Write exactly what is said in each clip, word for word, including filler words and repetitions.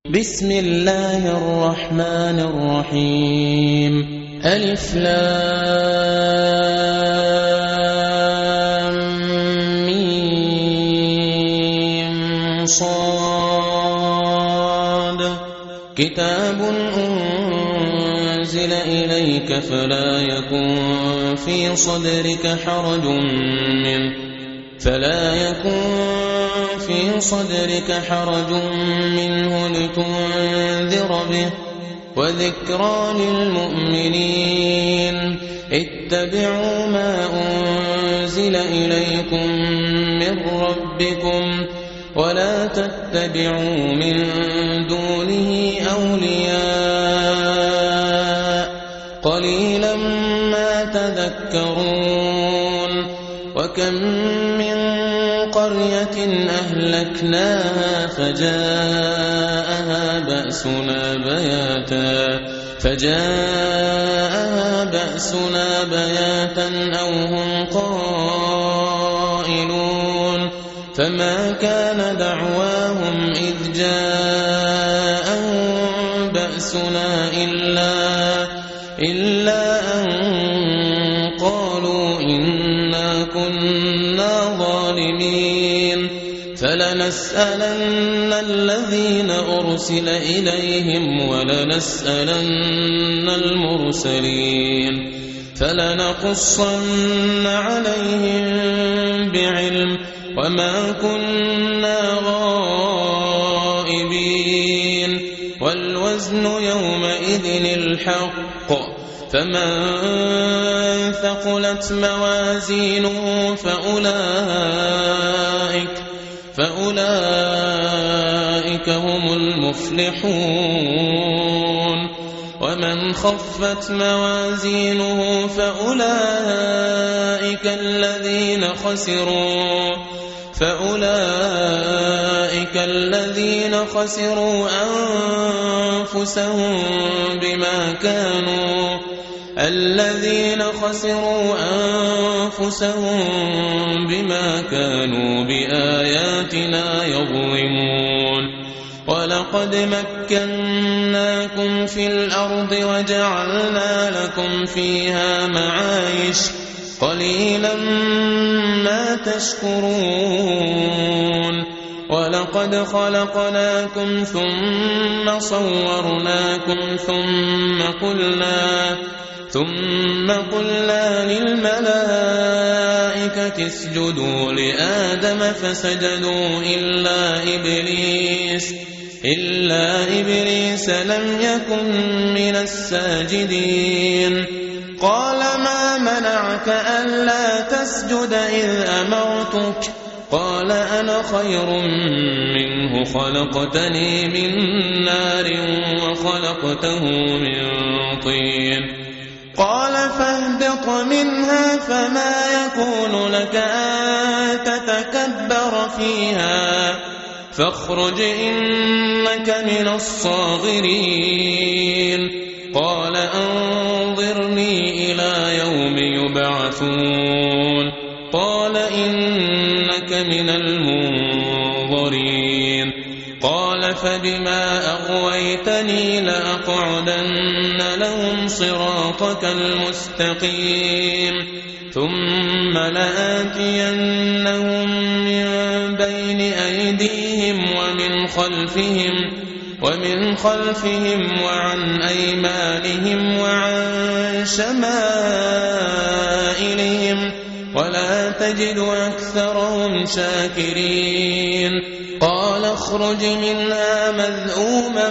بسم الله الرحمن الرحيم ألف لام ميم صاد كتاب أنزل إليك فلا يكن في صدرك حرج منه فلا يكن في صدرك حرج منه لتنذر به وذكرى للمؤمنين اتبعوا ما أنزل إليكم من ربكم ولا تتبعوا من دونه أولياء قليلا ما تذكرون وكم من قرية أهلكناها فجاءها بأسنا بياتا فجاءها بأسنا بياتا أو هم قائلون فما كان دعواهم إذ جاءهم بأسنا إلا إلا أن قالوا إنا كنا ظالمين فلنسألن الذين أرسل إليهم ولنسألن المرسلين فلنقصن عليهم بعلم وما كنا غائبين والوزن يومئذ الحق فمن ثقلت موازينه فأولئك فأولئك هم المفلحون ومن خفت موازينه فأولئك الذين خسروا فأولئك الذين خسروا أنفسهم بما كانوا الذين خسروا أنفسهم بما كانوا بآياتنا يظلمون ولقد مكناكم في الأرض وجعلنا لكم فيها معايش قليلا ما تشكرون ولقد خلقناكم ثم صورناكم ثم قلنا ثم قلنا للملائكة اسجدوا لآدم فسجدوا إلا إبليس إلا إبليس لم يكن من الساجدين قال ما منعك ألا تسجد إذ أمرتك قال أنا خير منه خلقتني من نار وخلقته من طين قال فاهبط منها فما يكون لك أن تتكبر فيها فاخرج إنك من الصاغرين قال أنظرني إلى يوم يبعثون قال إنك من المنظرين قال فبما أغويتني لأقعدن لهم صراطك المستقيم ثم لآتينهم من بين أيديهم ومن خلفهم ومن خلفهم وعن أيمانهم وعن شمائلهم ولا تجد أكثرهم شاكرين قال اخرج منها مذءوما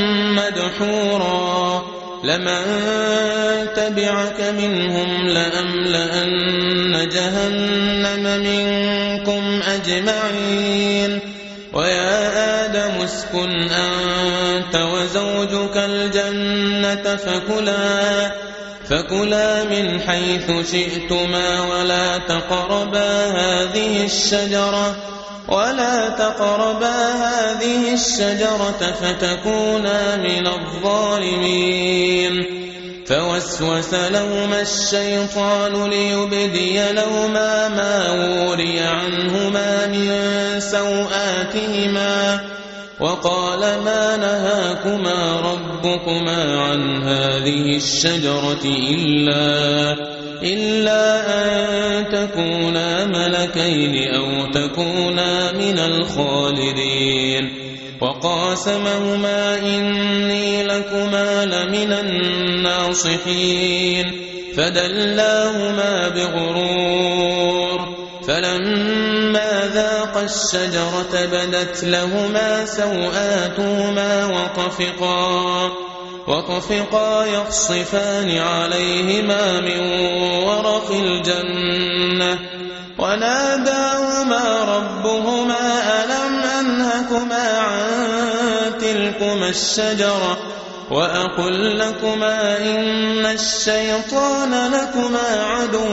مدحورا لمن تبعك منهم لأملأن جهنم منكم أجمعين ويا آدم اسكن أنت وزوجك الجنة فكلا فكلا من حيث شئتما ولا تقربا هذه الشجرة ولا تقربا هذه الشجرة فتكونا من الظالمين فوسوس لهما الشيطان ليبدي لهما ما وري عنهما من سوآتهما وقال ما نهاكما ربكما عن هذه الشجرة إلا, إلا أن تكونا ملكين أو تكونا من الخالدين وقاسمهما إني لكما لمن الناصحين فدلاهما بغرور فلما ذاقا الشجرة بدت لهما سوآتهما وطفقا, وطفقا يخصفان عليهما من ورق الجنة وناداهما ربهما ألم أنهكما عن تلكما الشجرة وأقل لكما إن الشيطان لكما عدو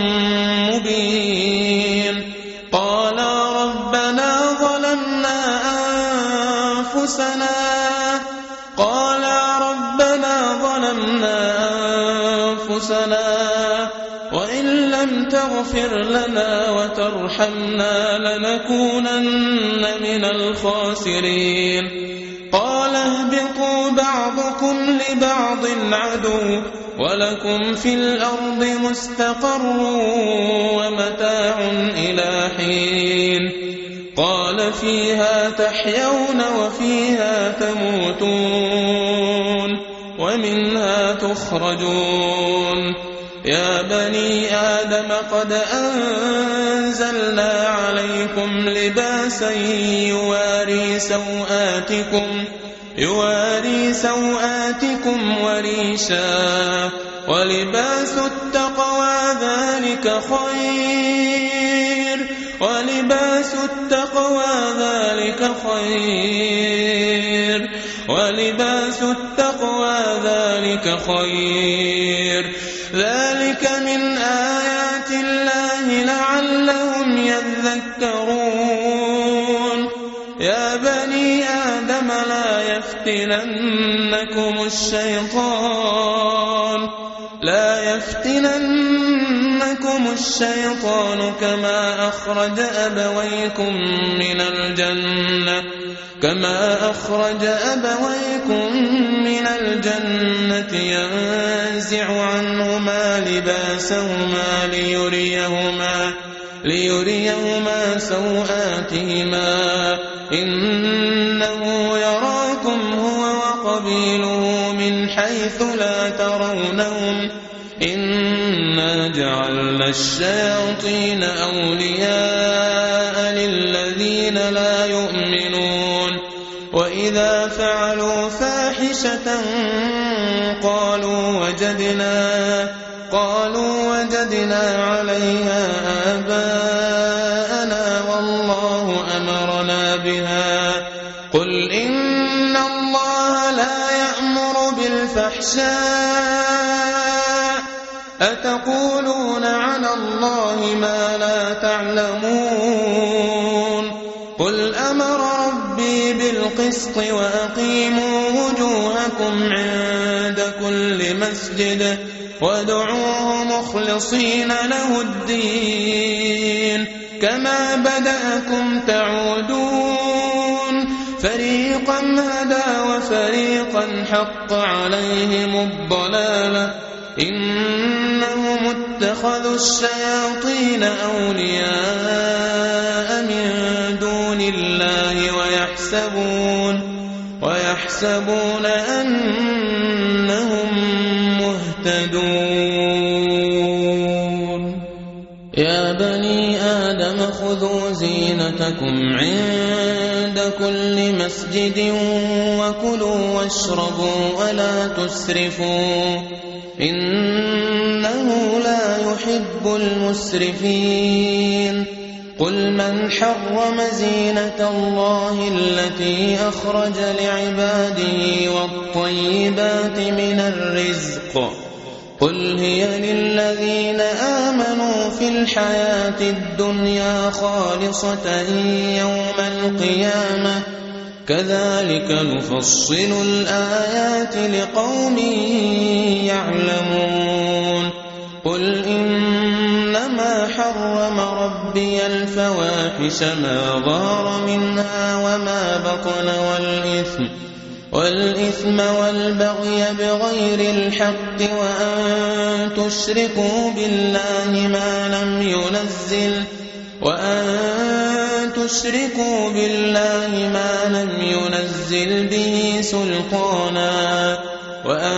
مبين قالا ربنا ظلمنا أنفسنا قالا ربنا ظلمنا أنفسنا وإن لم تغفر لنا وترحمنا لنكونن من الخاسرين قال اهبطوا بعضكم لبعض عدو ولكم في الأرض مستقر ومتاع إلى حين قال فيها تحيون وفيها تموتون ومنها تخرجون يا بني آدم قد أنزلنا عليكم لباسا يواري سوآتكم يواري سوآتكم وريشا ولباس التقوى ذلك خير ولباس التقوى ذلك خير ولباس التقوى ذلك خير ذلك من آيات الله لعلهم يذكرون يا بني آدم لا يفتننكم الشيطان لا يفتننكم الشيطان كما أخرج أبويكم من الجنة كما أخرج أبويكم من الجنة ينزع عنهما لباسهما ليريهما ليريهما سوآتهما إنه يراكم هو وقبيله من حيث لا ترونهم إنا جعلنا الشياطين أولياء للذين لا يؤمنون وإذا فعلوا فاحشة قالوا وجدنا قالوا وجدنا عليها آباءنا والله أمرنا بها قل إن الله لا يأمر بالفحشاء أتقولون على الله ما لا تعلمون قل أمر ربي بالقسط وأقيموا وجوهكم عند كل مسجد وادعوه مخلصين له الدين كما بدأكم تعودون فريقا هدى وفريقا حق عليهم الضلالة إنهم اتخذوا الشياطين أولياء من دون الله ويحسبون ويحسبون أنهم مهتدون يا بني آدم خذوا زينتكم عند كل مسجد وكلوا واشربوا ولا تسرفوا إنه لا يحب المسرفين قل من حرم زينة الله التي أخرج لعباده والطيبات من الرزق قل هي للذين آمنوا في الحياة الدنيا خالصة يوم القيامة كذلك نفصل الآيات لقوم يعلمون قل إنما إنما حرم ربي الفواحش ما ظهر منها وما بطن والإثم والإثم والبغي بغير الحق وأن تشركوا بالله ما لم ينزل وأن تشركوا بالله ما لم ينزل به سلطانا وأن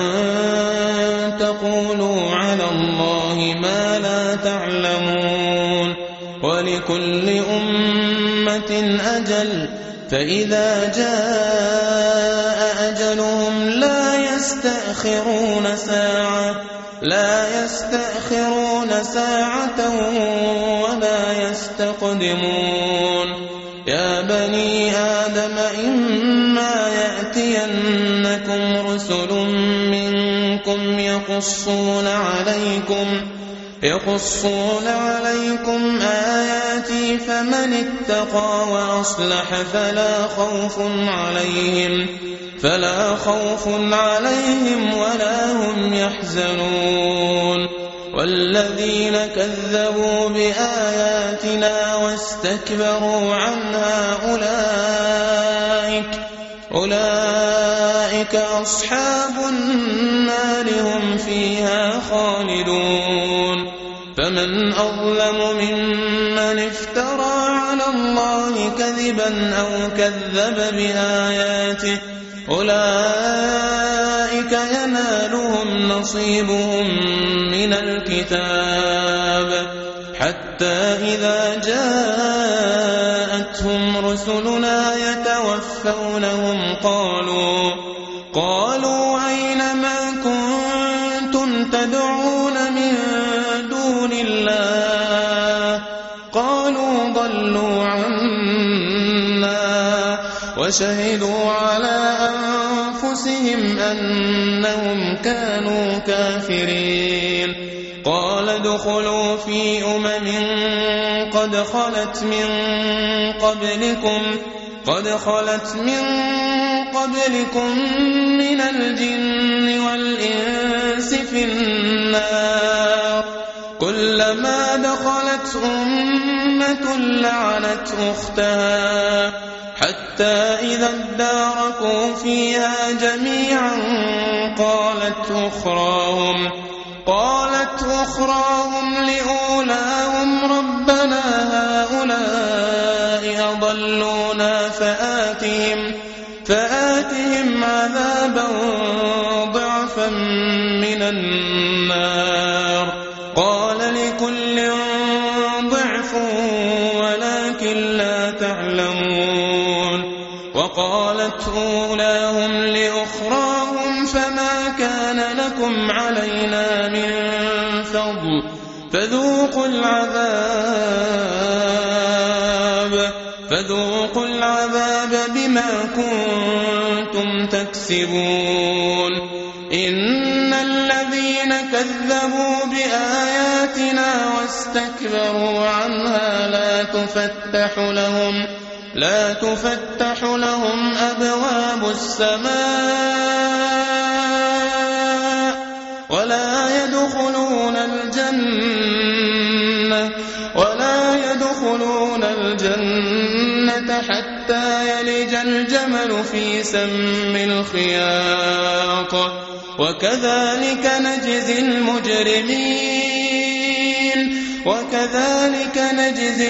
تقولوا على الله ما لا تعلمون. ولكل أمة أجل فإذا جاء أجلهم لا يستأخرون ساعة لا يستأخرون ساعة ولا يستقدمون. يا بني آدم إما يأتينكم رسل منكم يقصون عليكم يقصون عليكم آياتي فمن اتقى وأصلح فلا خوف عليهم فلا خوف عليهم ولا هم يحزنون. والذين كذبوا بآياتنا واستكبروا عنها أولئك أولئك أصحاب النار هم فيها خالدون. فمن أظلم ممن افترى على الله كذبا أو كذب بآياته أولئك ينالهم نصيبهم من الكتاب حتى إذا جاءتهم رسلنا يتوفونهم قالوا قالوا أين ما كنتم تدعون من دون الله قالوا ضلوا عنا وشهدوا على أنفسهم أنهم كانوا كافرين. قال ادخلوا في أمم قد خلت من قبلكم قد خلت من قبلكم من الجن والإنس في النار كلما دخلت أمة لعنت أختها حتى إذا اداركوا فيها جميعا قالت أخراهم قالت أخراهم لأولاهم ربنا هؤلاء أضلونا فآتهم فآتهم عذابا ضعفا من النار قال لكل ضعف ولكن لا تعلمون. وقالت أولاهم لأخراهم فما كان لكم علينا من فضل فذوقوا العذاب فذوقوا العذاب بما كنتم تكسبون. إن الذين كذبوا بآياتنا واستكبروا عنها لا تفتح لهم لا تفتح لهم أبواب السماء ولا يدخلون الجنة ولا يدخلون الجنة حتى يلج الجمل في سم الخياط وكذلك نجزي المجرمين وكذلك نجزي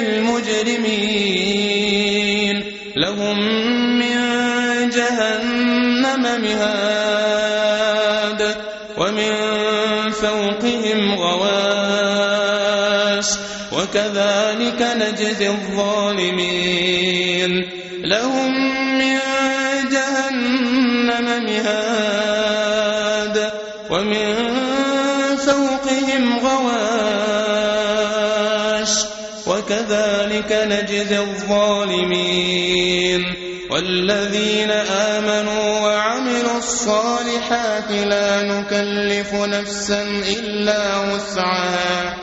المجرمين. لهم من جهنم مهاد ومن فوقهم غواش وكذلك نجزي الظالمين. لهم من جهنم مهاد ومن فوقهم غواش وكذلك نجزي الظالمين. والذين آمنوا وعملوا الصالحات لا نكلف نفسا إلا وسعها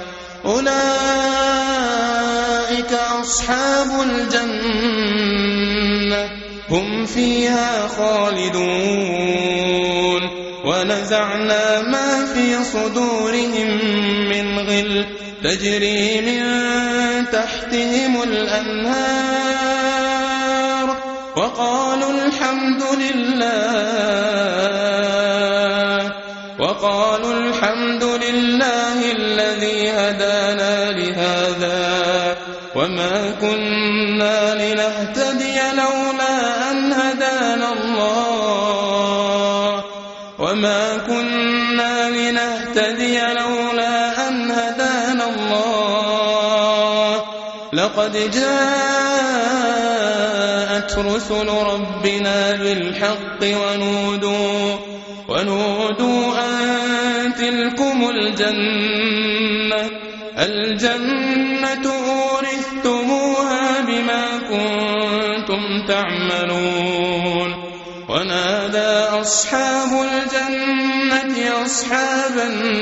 أولئك أصحاب الجنة هم فيها خالدون. ونزعنا ما في صدورهم من غل تجري من تحتهم الأنهار وقالوا الحمد لله وقالوا الحمد لله الذي هدانا لهذا وما كنا لنهتدي لولا أن هدانا الله وما كنا لنهتدي لولا أن هدانا الله لقد جاءت رسل ربنا بالحق ونودوا ونودوا أن تلكم الجنة الجنة أورثتموها بما كنتم تعملون ونادى أصحاب الجنة أصحاب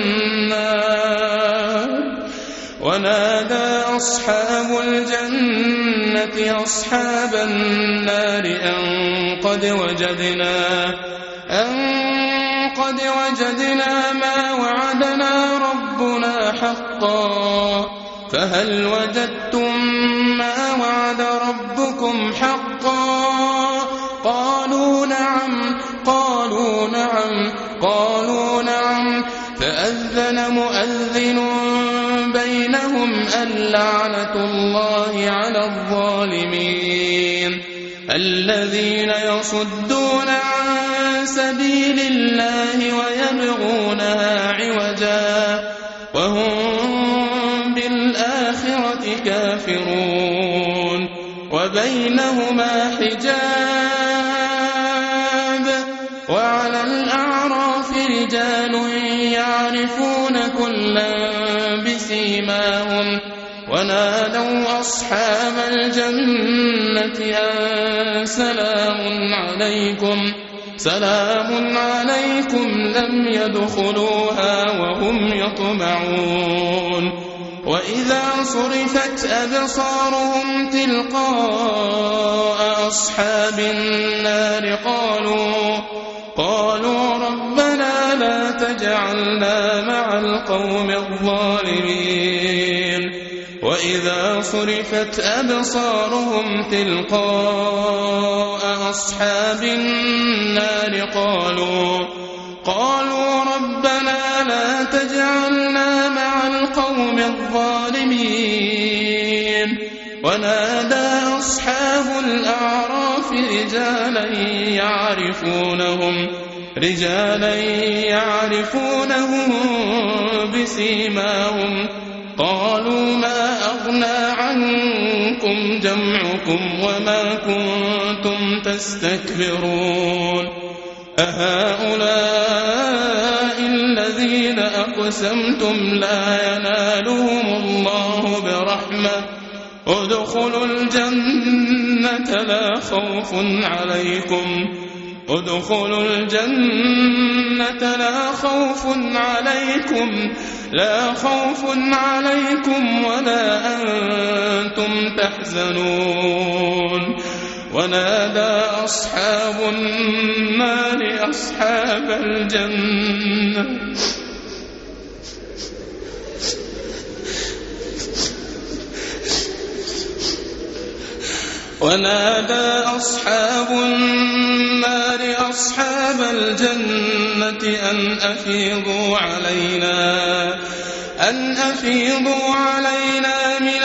النار ونادى أصحاب الجنة أصحاب النار أن قد وجدنا أن قد وجدنا ما وعدنا ربنا حقا فهل وجدتم ما وعد ربكم حقا قالوا نعم قالوا نعم قالوا نعم فأذن مؤذن بينهم اللعنة الله على الظالمين الذين يصدون عن سبيل الله ويبغونها عوجا وهم بالآخرة كافرون وبينهما حجاب وعلى الأعراف رجال يعرفون كلا بسيماهم ونادوا أصحاب الجنة أن سلام عليكم سلام عليكم لم يدخلوها وهم يطمعون وإذا صرفت أبصارهم تلقاء أصحاب النار قالوا قالوا ربنا لا تجعلنا مع القوم الظالمين وإذا صرفت أبصارهم تلقاء أصحاب النار قالوا قالوا ربنا لا تجعلنا مع القوم الظالمين ونادى أصحاب الأعراف رجالا يعرفونهم رجالا يعرفونهم بسيماهم قالوا ما أغنى عنكم جمعكم وما كنتم تستكبرون أهؤلاء الذين أقسمتم لا ينالهم الله برحمة ادخلوا الجنة لا خوف عليكم ادخلوا الجنة لا خوف عليكم لا خوف عليكم ولا أنتم تحزنون ونادى أصحاب النار أصحاب الجنة ونادى أصحاب النار أصحاب الجنة أن أفيضوا علينا أن أفيضوا علينا من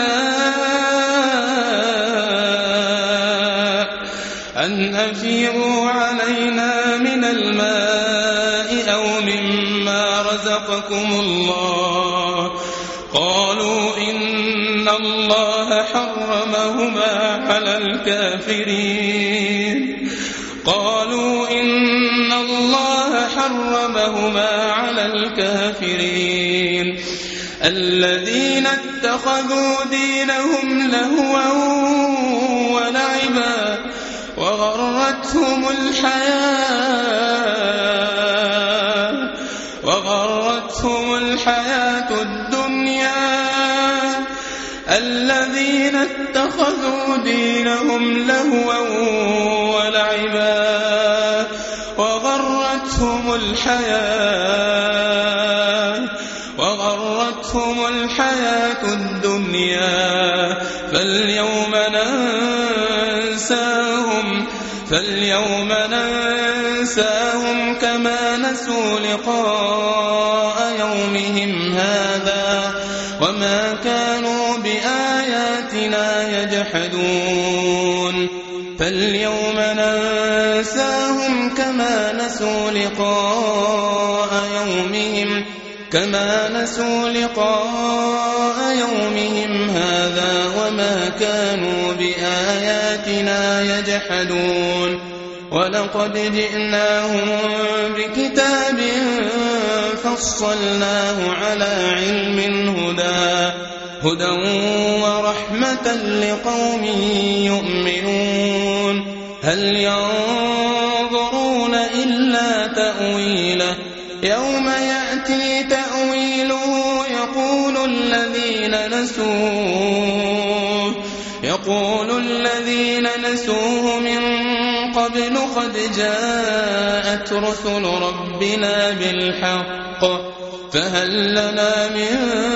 الماء أن أفيضوا علينا من الماء أو مما رزقكم الله قالوا إن الله حرمهما على الكافرين قالوا إن الله حرمهما على الكافرين الذين اتخذوا دينهم لهوا ولعبا وغرتهم الحياة وغرتهم الحياة الدنيا الذين اتخذوا دينهم لهوا ولعبا وغرتهم الحياة وغرتهم الحياة الدنيا فاليوم ننساهم فاليوم ننساهم كما نسوا لقاء يومهم هذا وما كانوا بآياتنا يجحدون فاليوم ننساهم كما نسوا لقاء يومهم كما نسوا لقاء يومهم هذا وما كانوا بآياتنا يجحدون ولقد جئناهم بكتاب فصلناه على علم هدى هدى ورحمة لقوم يؤمنون هل ينظرون إلا تأويله يوم يأتي تأويله يقول الذين نسوه يقول الذين نسوه من قبل قد جاءت رسل ربنا بالحق فهل لنا من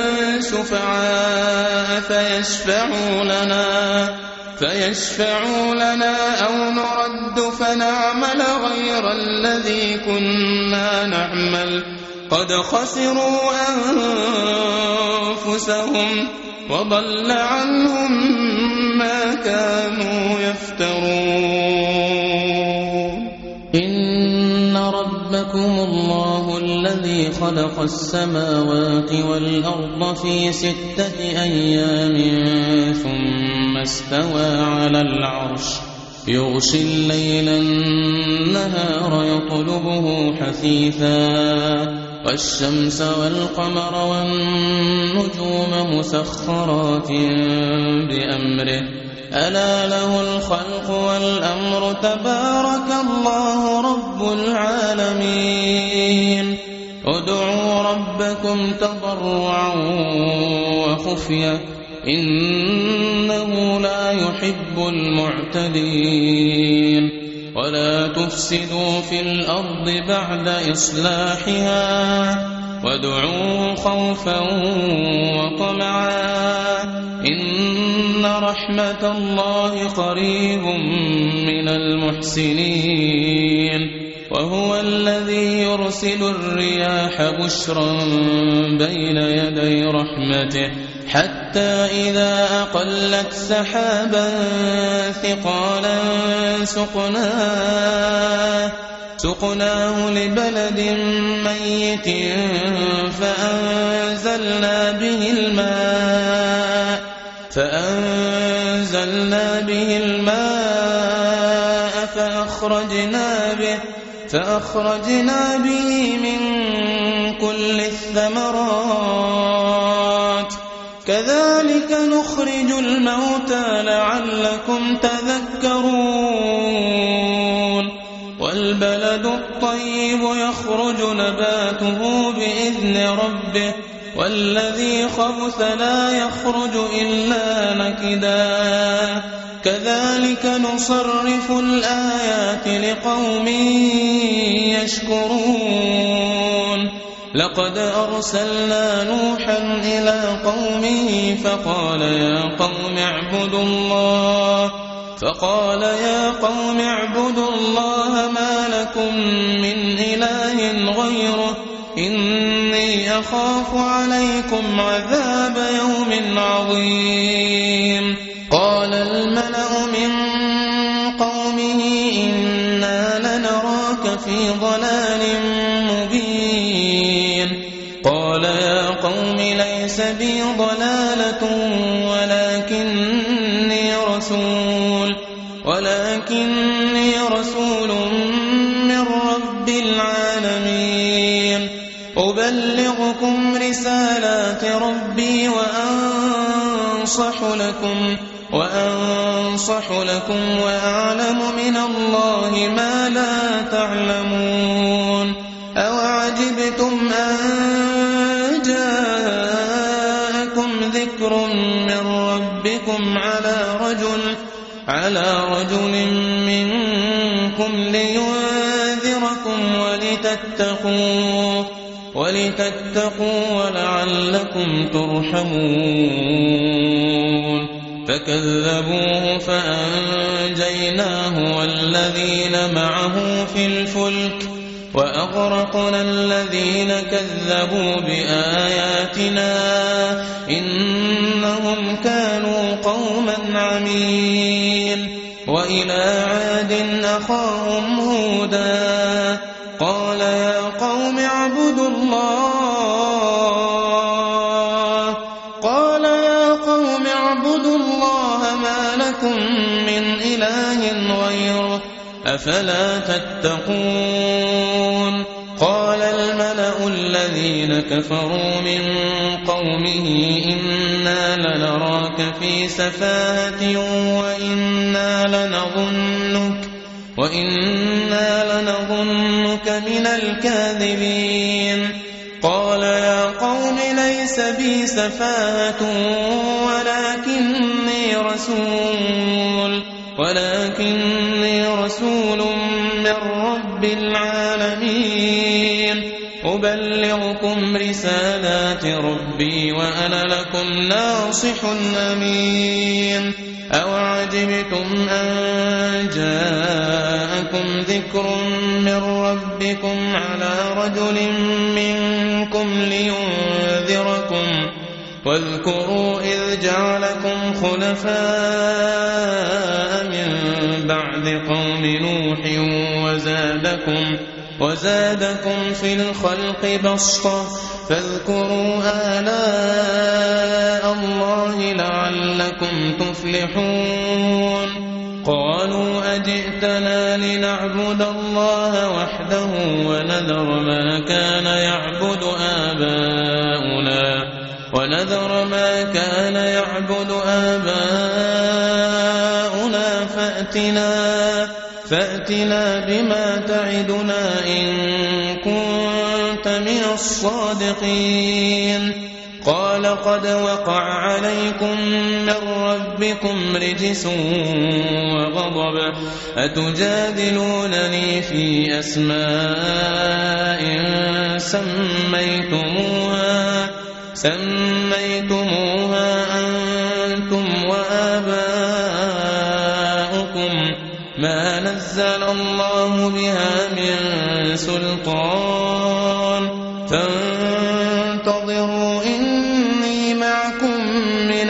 شفعاء فيشفعوا لنا فيشفعوا لنا أو نرد فنعمل غير الذي كنا نعمل قد خسروا أنفسهم وضل عنهم ما كانوا يفترون إن ربكم الله الذي خلق السماوات والأرض في ستة أيام ثم استوى على العرش يغشي الليل النهار يطلبه حثيثا والشمس والقمر والنجوم مسخرات بأمره ألا له الخلق والأمر تبارك الله رب العالمين ادعوا ربكم تضرعا وخفية إنه لا يحب المعتدين ولا تفسدوا في الأرض بعد إصلاحها وادعوا خوفا وطمعا إن رحمة الله قريب من المحسنين وهو الذي يرسل الرياح بشرا بين يدي رحمته حتى إذا أقلت سحابا ثقالا سقناه سقناه لبلد ميت فأنزلنا به الماء فأنزلنا به الماء فأخرجنا به فأخرجنا به من كل الثمرات كذلك نخرج الموتى لعلكم تذكرون والبلد الطيب يخرج نباته بإذن ربه والذي خبث لا يخرج إلا نكدا كذلك نصرف الآيات لقوم يشكرون لقد أرسلنا نوحا إلى قومه فقال يا قوم اعبدوا الله فقال يا قوم اعبدوا الله ما لكم من إله غيره إني أخاف عليكم عذاب يوم عظيم قال الملأ من قومه إنا لنراك في ضلال مبين قال يا قوم ليس بي ضلالة ولكني رسول ولكني رسول من رب العالمين أبلغكم رسالات ربي وأنصح لكم وأنصح لكم وأعلم من الله ما لا تعلمون أوعجبتم أن جاءكم ذكر من ربكم على رجل على رجل منكم لينذركم ولتتقوا ولتتقوا ولعلكم ترحمون فكذبوه فأنجيناه والذين معه في الفلك وأغرقنا الذين كذبوا بآياتنا إنهم كانوا قوما عمين وإلى عاد أخاهم هودا قال يا قوم اعبدوا الله قال يا قوم اعبدوا الله ما لكم من إله غيره أفلا تتقون قال الملأ الذين كفروا من قومه إنا لنراك في سفاهة وإنا لنظنك وإنا لنظنك من الكاذبين قال يا قوم ليس بي سفاهة ولكني رسول ولكني رسول من رب العالمين أبلغكم رسالات ربي وأنا لكم ناصح أمين أوعجبتم أن جاءكم ذكر من ربكم على رجل منكم لينذركم واذكروا إذ جعلكم خلفاء من بعد قوم نوح وزادكم وزادكم في الخلق بسطة فاذكروا آلاء الله لعلكم تفلحون قالوا أجئتنا لنعبد الله وحده ونذر ما كان يعبد آباؤنا ونذر ما كان يعبد آباؤنا فأتنا فأتنا بما تعدنا إن كنت من الصادقين قال قد وقع عليكم من ربكم رجس وغضب أتجادلونني في أسماء سميتموها سميتموها أنتم وآباؤكم ما نزل الله بها من سلطان فانتظروا إني معكم من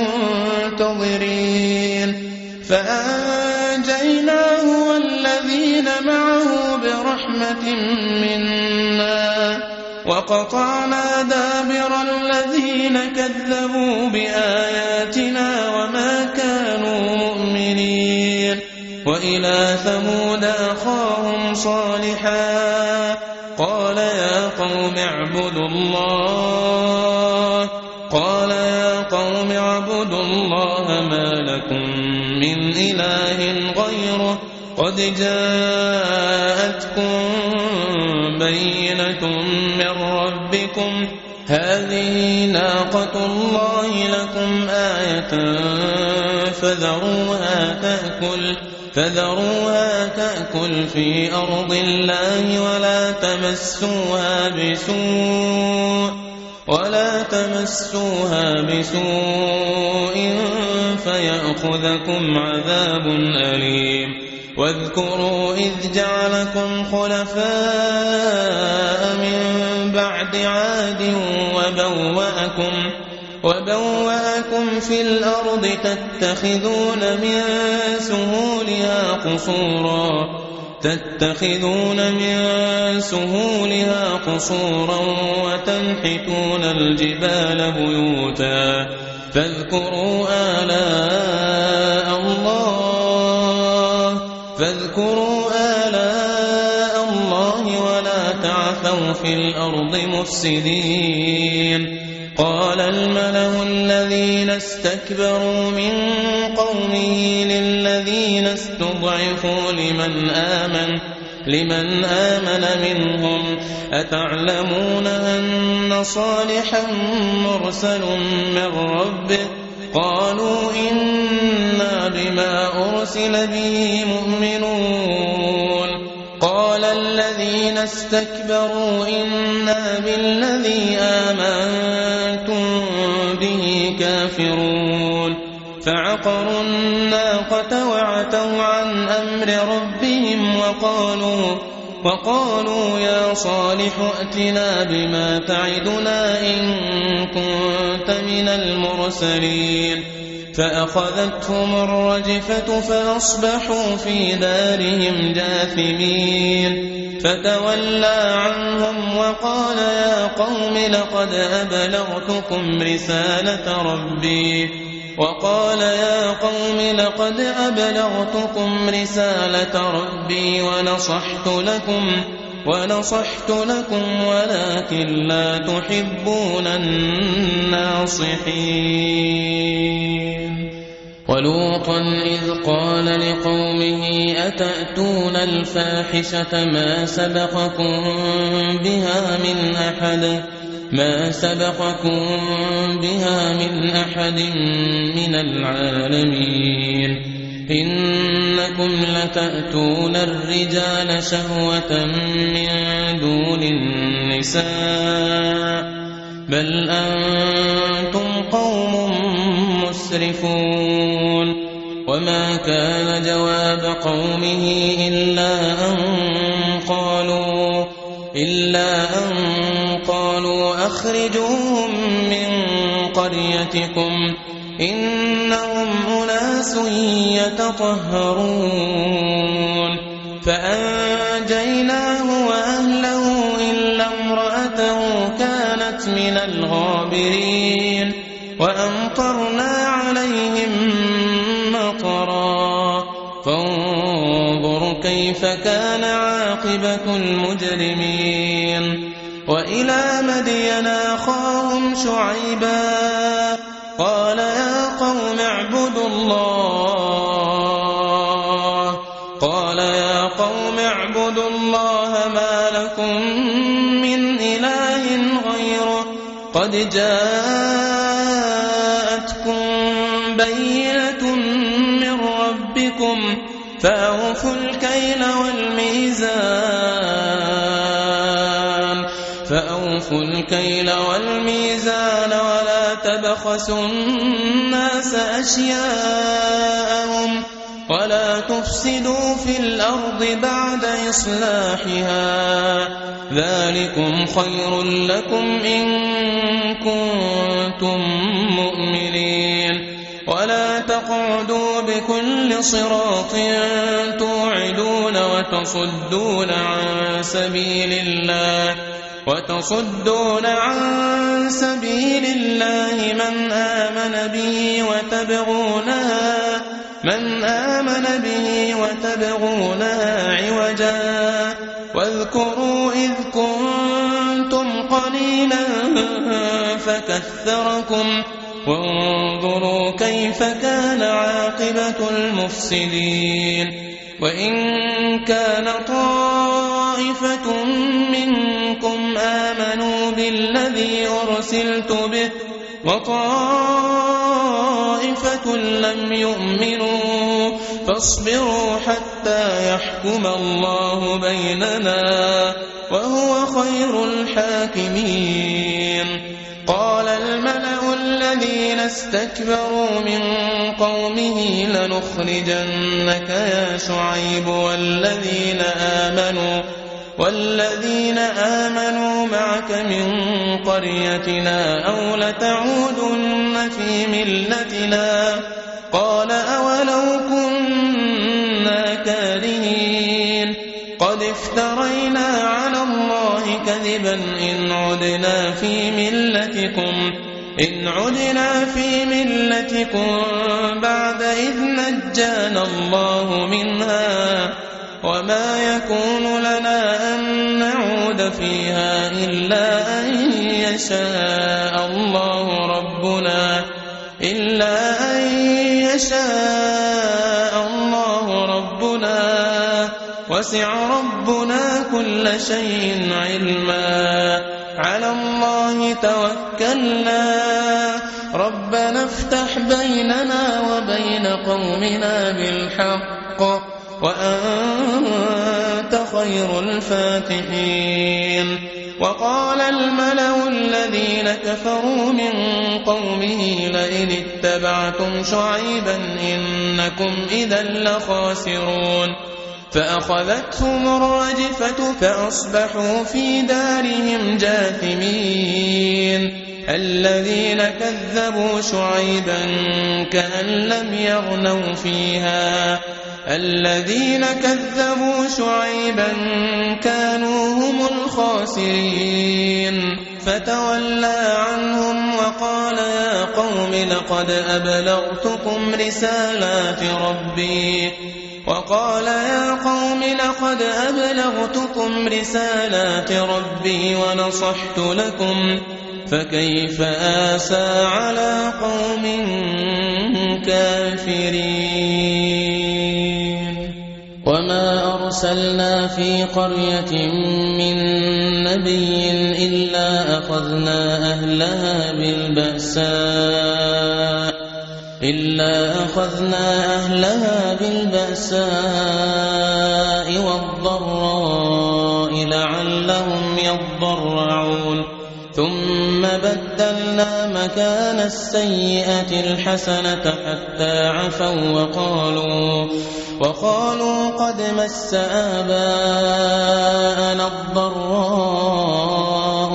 المنتظرين فأنجيناه والذين معه برحمة منا وقطعنا دابر الذين كذبوا بآياتنا وما كانوا مؤمنين وإلى ثمود أخاهم صالحا قال يا قوم اعبدوا الله قال يا قوم اعبدوا الله ما لكم من إله غيره قد جاءتكم بينة من ربكم هذه ناقة الله لكم آية فذروها تأكل فذروها تأكل في أرض الله ولا تمسوها بسوء ولا تمسوها بسوء فيأخذكم عذاب أليم واذكروا إذ جعلكم خلفاء من بعد عاد وبوأكم وبوأكم في الأرض تتخذون من سهولها قصورا تتخذون من سهولها قصورا وتنحتون الجبال بيوتا فاذكروا آلاء الله فاذكروا آلاء الله ولا تعثوا في الأرض مفسدين قال الملأ الذين استكبروا من قومه للذين استضعفوا لمن آمن لمن آمن منهم أتعلمون أن صالحا مرسل من ربه قالوا إنا بما أرسل به مؤمنون قال قال الذين استكبروا إنا بالذي آمنتم به كافرون فعقروا الناقة وعتوا عن أمر ربهم وقالوا وقالوا يا صالح ائتنا بما تعدنا إن كنت من المرسلين فأخذتهم الرجفة فأصبحوا في دارهم جاثمين فتولى عنهم وقال يا قوم لقد أبلغتكم رسالة ربي وقال يا قوم لقد أبلغتكم رسالة ربي ونصحت لكم ونصحت لكم ولكن لا تحبون الناصحين ولوطا إذ قال لقومه أتأتون الفاحشة ما سبقكم بها من أحد ما سبقكم بها من أحد من العالمين إنكم لتأتون الرجال شهوة من دون النساء بل أنتم قوم مسرفون وما كان جواب قومه إلا أن قالوا إلا أن قالوا أخرجوهم من قريتكم إنهم أناس يتطهرون فأنجيناه وأهله إلا امرأته كانت من الغابرين وأمطرنا عليهم مطرا فانظر كيف كان عاقبة المجرمين وإلى مدين أخاهم شعيبا قال يا قوم اعبدوا الله قال يا قوم اعبدوا الله ما لكم من إله غيره قد جاءتكم بينة من ربكم فأوفوا الكيل والميزان فأوفوا الكيل والميزان ولا تبخسوا الناس أشياءهم ولا تفسدوا في الأرض بعد إصلاحها ذلكم خير لكم إن كنتم مؤمنين ولا تقعدوا بكل صراط توعدون وتصدون عن سبيل الله وتصدون عن سبيل الله من آمن به وتبغونها من آمن به وتبغونها عوجا واذكروا إذ كنتم قليلا فكثركم وانظروا كيف كان عاقبة المفسدين وإن كان طائفة منكم آمنوا بالذي أرسلت به وطائفة لم يؤمنوا فاصبروا حتى يحكم الله بيننا وهو خير الحاكمين قال الملأ الذين استكبروا من قومه لنخرجنك يا شعيب والذين آمنوا والذين آمنوا معك من قريتنا أو لتعودن في ملتنا قال أولو كنا كارهين قد افترينا على الله كذبا إن عدنا في ملتكم إن عدنا في ملتكم بعد إذ نجانا الله منها وما يكون لنا أن نعود فيها إلا أن يشاء الله ربنا إلا أن يشاء الله ربنا وسع ربنا كل شيء علما على الله توكلنا ربنا افتح بيننا وبين قومنا بالحق وأنت وأنت خير الفاتحين. وقال الملأ الذين كفروا من قومه لئن اتبعتم شعيبا إنكم إذا لخاسرون. فأخذتهم الرجفة فأصبحوا في دارهم جاثمين. الذين كذبوا شعيبا كأن لم يغنوا فيها الذين كذبوا شعيبا كانوا هم الخاسرين. فتولى عنهم وقال يا قوم لقد أبلغتكم رسالات ربي وقال يا قوم لقد أبلغتكم رسالات ربي ونصحت لكم فكيف آسى على قوم كافرين. وما أرسلنا في قرية من نبي إلا أخذنا أهلها بالبأساء إلا أخذنا أهلها بالبأساء والضراء لعلهم يضرعون. ثم بدلنا مكان السيئة الحسنة حتى عفوا وقالوا وقالوا قد مس آباءنا الضراء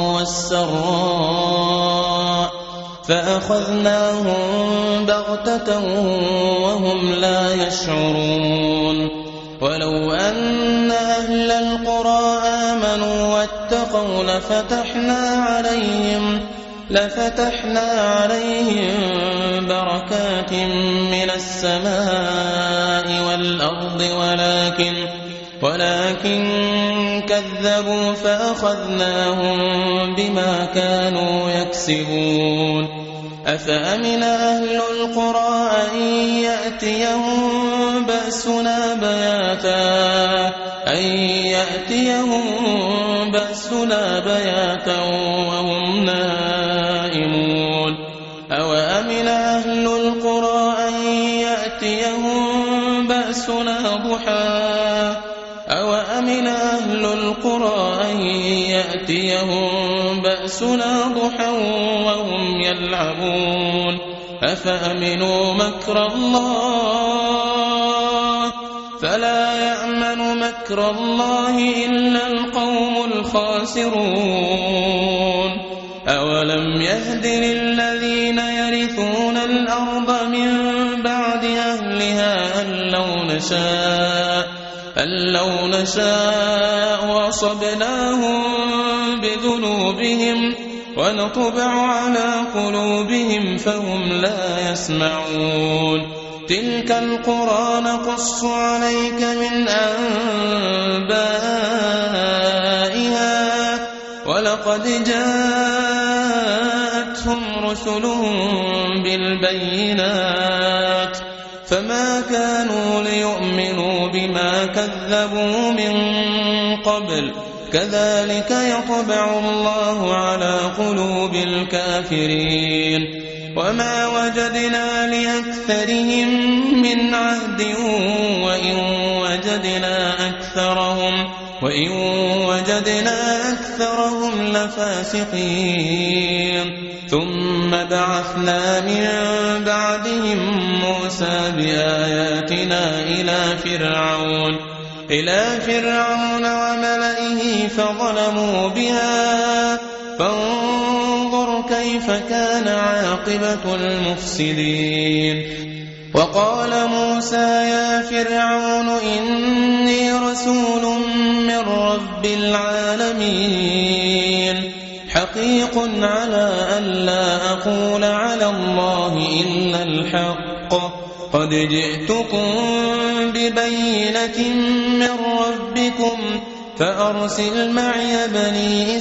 والسراء فأخذناهم بغتة وهم لا يشعرون. ولو أن أهل القرى آمنوا واتقوا لفتحنا عليهم لفتحنا عليهم بركات من السماء والأرض ولكن ولكن كذبوا فأخذناهم بما كانوا يكسبون. أفأمن أهل القرى أن يأتيهم بأسنا بياتا أن يأتيهم بأسنا بياتا وهم نائمون. أوأمن أهل القرى أن يأتيهم بأسنا ضحى أوأمن أهل القرى أن يأتيهم بأسنا ضحى وهم يلعبون. أفأمنوا مكر الله فلا يأمن مكر الله إلا القوم الخاسرون. أولم يهد للذين يرثون الأرض من بعد أهلها أن لو نشاء أن لو نشاء أصبناهم بذنوبهم ونطبع على قلوبهم فهم لا يسمعون. تلك القرى نقص عليك من أنبائها ولقد جاءتهم رسلهم بالبينات فما كانوا ليؤمنوا بما كذبوا من قبل كذلك يطبع الله على قلوب الكافرين. وما وجدنا لأكثرهم من عهد وإن وجدنا أكثرهم وإن وجدنا أكثرهم لفاسقين. ثم بعثنا من بعدهم موسى بآياتنا إلى فرعون إلى فرعون وملئه فظلموا بها فانظر كيف كان عاقبة المفسدين. وقال موسى يا فرعون إني رسول من رب العالمين حقيق على أن لا أقول على الله إلا الحق قد جئتكم ببينة من ربكم فأرسل معي بني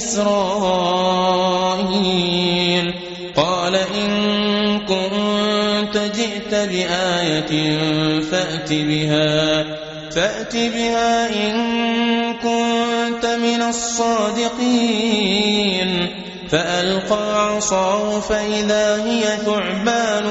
إسرائيل. قال إن كنت جئت بآية فأت بها فأت بها إن كنت من الصادقين. فألقى عصاه فإذا هي ثعبان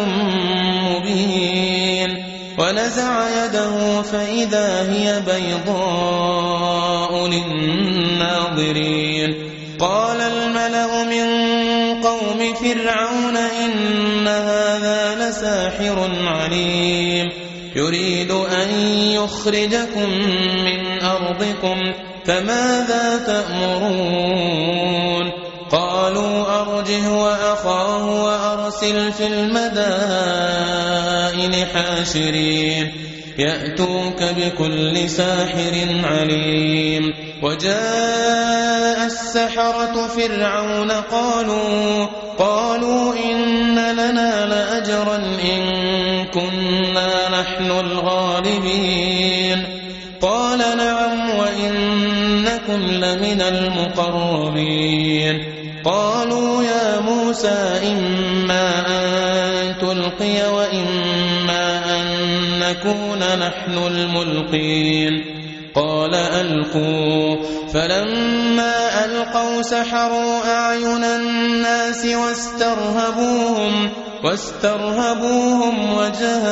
مبين ونزع يده فإذا هي بيضاء قول الناظرين قال الملأ من قوم فرعون إن هذا لساحر عليم يريد أن يخرجكم من أرضكم فماذا تأمرون قالوا أرجه وأخاه وأرسل في المدائن حاشرين يأتوك بكل ساحر عليم وجاء السحرة فرعون قالوا قالوا إن لنا لأجرا إن كنا نحن الغالبين قال نعم وإنكم لمن المقربين قالوا يا موسى إما أن تلقي وإما أن نكون نحن الملقين قال ألقوا فلما ألقوا سحروا أعين الناس واسترهبوهم واسترهبوهم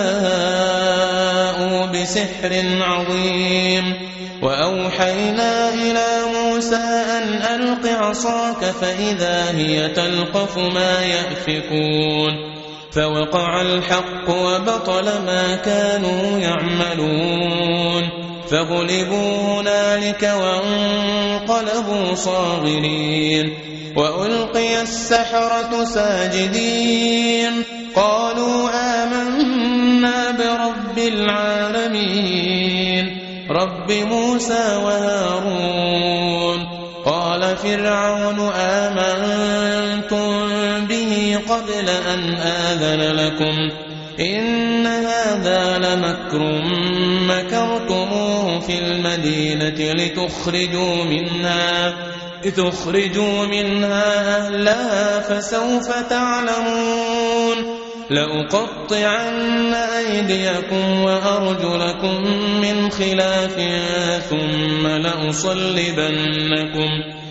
وجاءوا بسحر عظيم وأوحينا إلى موسى أن ألق عصاك فإذا هي تلقف ما يأفكون فوقع الحق وبطل ما كانوا يعملون فغلبوا هنالك وانقلبوا صاغرين وألقي السحرة ساجدين قالوا آمنا برب العالمين رب موسى وهارون قال فرعون آمنتم به قبل أن آذن لكم إن هذا لمكر مكرتموه في المدينة لتخرجوا منها لتخرجوا منها أهلها فسوف تعلمون لأقطعن أيديكم وأرجلكم من خلاف ثم لأصلبنكم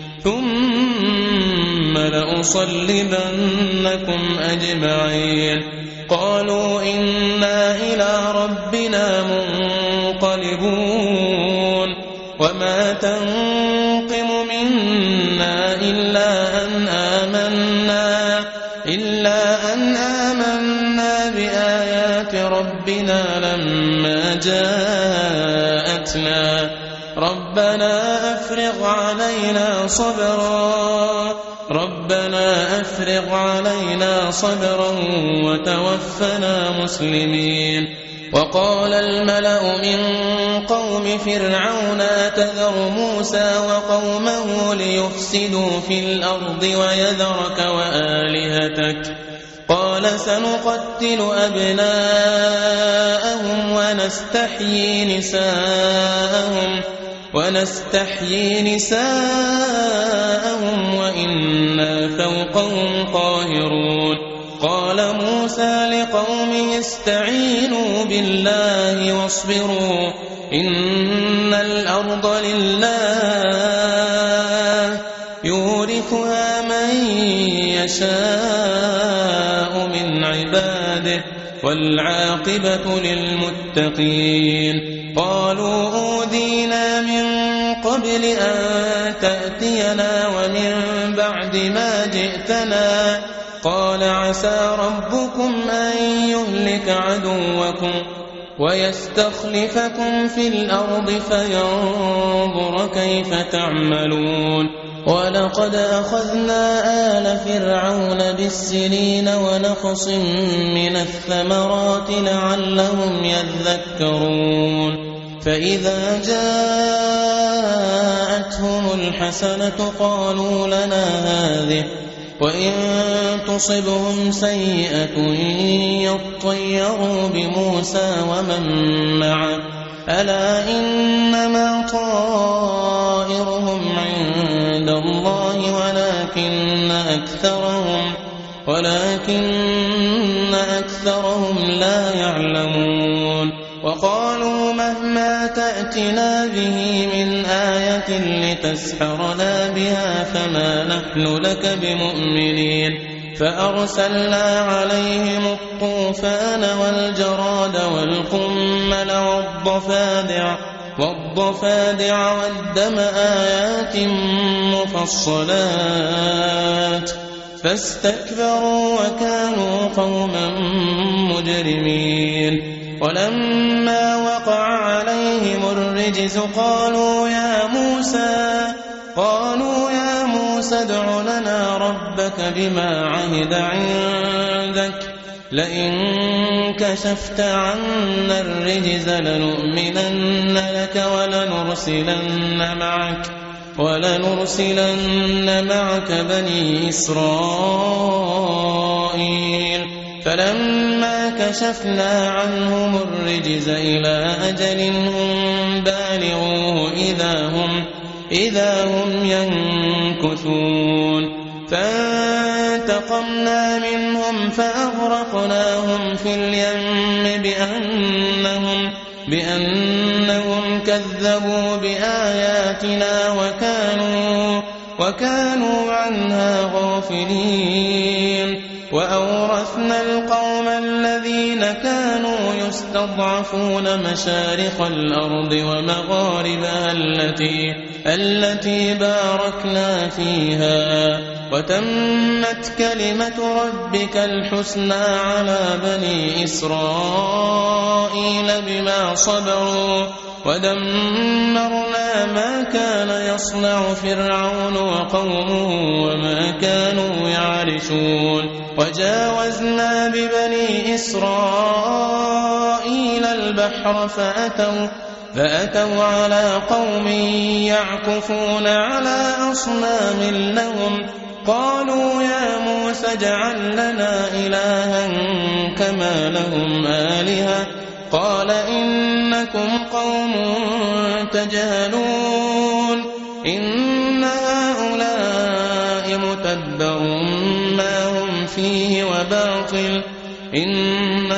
ثم لأصلبنكم أجمعين قالوا إنا إلى ربنا منقلبون وما تنقم منا إلا أن آمنا إلا أن آمنا بآيات ربنا لما جاءتنا ربنا أفرغ علينا صبرا ربنا أفرغ علينا صبرا وتوفنا مسلمين وقال الملأ من قوم فرعون أتذر موسى وقومه ليفسدوا في الأرض ويذرك وآلهتك قال سنقتل أبناءهم ونستحيي نساءهم ونستحيي نساءهم وإنا فوقهم قاهرون قال موسى لقومه استعينوا بالله واصبروا إن الأرض لله يورثها من يشاء من عباده والعاقبة للمتقين قالوا أوذينا من قبل أن تأتينا ومن بعد ما جئتنا قال عسى ربكم أن يهلك عدوكم ويستخلفكم في الأرض فينظر كيف تعملون ولقد أخذنا آل فرعون بالسنين ونقص من الثمرات لعلهم يذكرون فإذا جاءتهم الحسنة قالوا لنا هذه وإن تصبهم سيئة يطيروا بموسى ومن معه ألا إنما طائرهم عند الله ولكن أكثرهم ولكن أكثرهم لا يعلمون وقالوا مهما تأتنا به من آية لتسحرنا بها فما نحن لك بمؤمنين فأرسلنا عليهم الطوفان والجراد والقمل والضفادع والضفادع والدم آيات مفصلات فاستكبروا وكانوا قوما مجرمين ولما وقع عليهم الرجز قالوا يا موسى قالوا يا موسى ادع لنا ربك بما عهد عندك لئن كشفت عنا الرجز لنؤمنن لك ولنرسلن معك ولنرسلن معك بني إسرائيل فلما كشفنا عنهم الرجز إلى أجل هم بالغوه إذا هم إذا هم ينكثون فانتقمنا منهم فأغرقناهم في اليم بأنهم بأنهم كذبوا بآياتنا وكانوا وكانوا عنها غافلين وأورثنا القوم الذين كانوا يستضعفون مشارق الأرض ومغاربها التي التي باركنا فيها وتمت كلمة ربك الحسنى على بني إسرائيل بما صبروا ودمرنا ما كان يصنع فرعون وقومه وما كانوا يعرشون وجاوزنا ببني إسرائيل البحر فأتوا فأتوا على قوم يعكفون على أصنام لهم قالوا يا موسى اجعل لنا إلها كما لهم آلهة قال إنكم قوم تجهلون إن هؤلاء متبر ما هم فيه وباطل إن